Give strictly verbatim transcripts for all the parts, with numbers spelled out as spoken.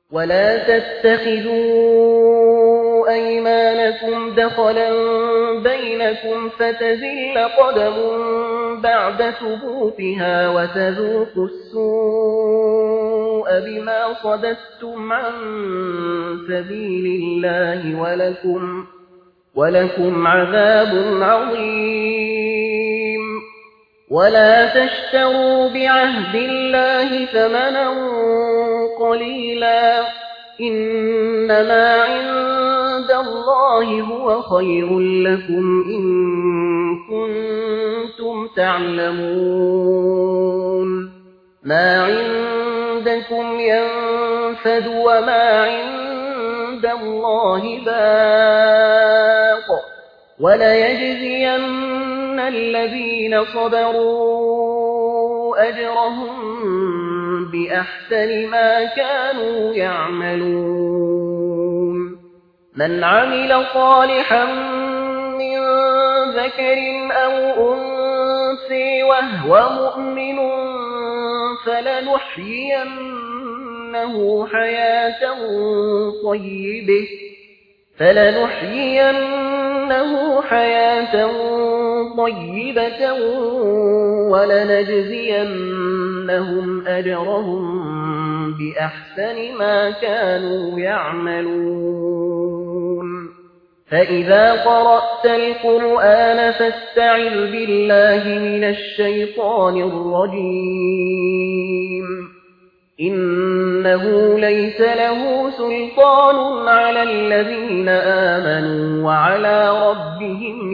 ولا تتخذوا أيمانكم دخلا بينكم فتزل قدم بعد ثبوتها وتذوقوا السوء بما صددتم عن سبيل الله ولكم, ولكم عذاب عظيم. ولا تشتروا بعهد الله ثمنا قليلا إنما عند الله هو خير لكم إن كنتم تعلمون. ما عندكم ينفد وما عند الله باق وليجزين الذين صبروا أجرهم بأحسن ما كانوا يعملون. من عمل صالحا من ذكر أو أنثى وهو مؤمن فلنحيينه حياة طيبة فلنحيينه حياة طيبة ولنجزينهم أجرهم بأحسن ما كانوا يعملون. فإذا قرأت القرآن فاستعذ بالله من الشيطان الرجيم إنه ليس له سلطان على الذين آمنوا وعلى ربهم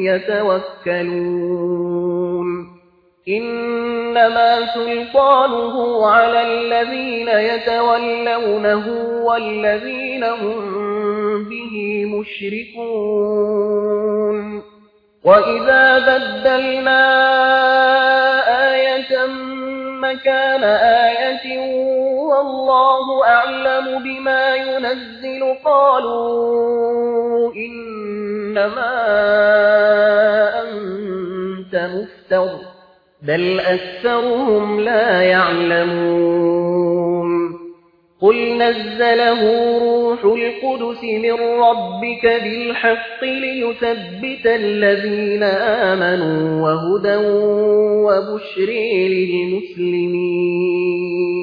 يتوكلون. إنما سلطانه على الذين يتولونه والذين هم به مشركون. وإذا بدلنا آية مكان آية والله أعلم بما ينزل قالوا إنما أنت مفتر بل أكثرهم لا يعلمون. قل نزله روح القدس من ربك بالحق ليثبت الذين آمنوا وهدى وبشر للمسلمين.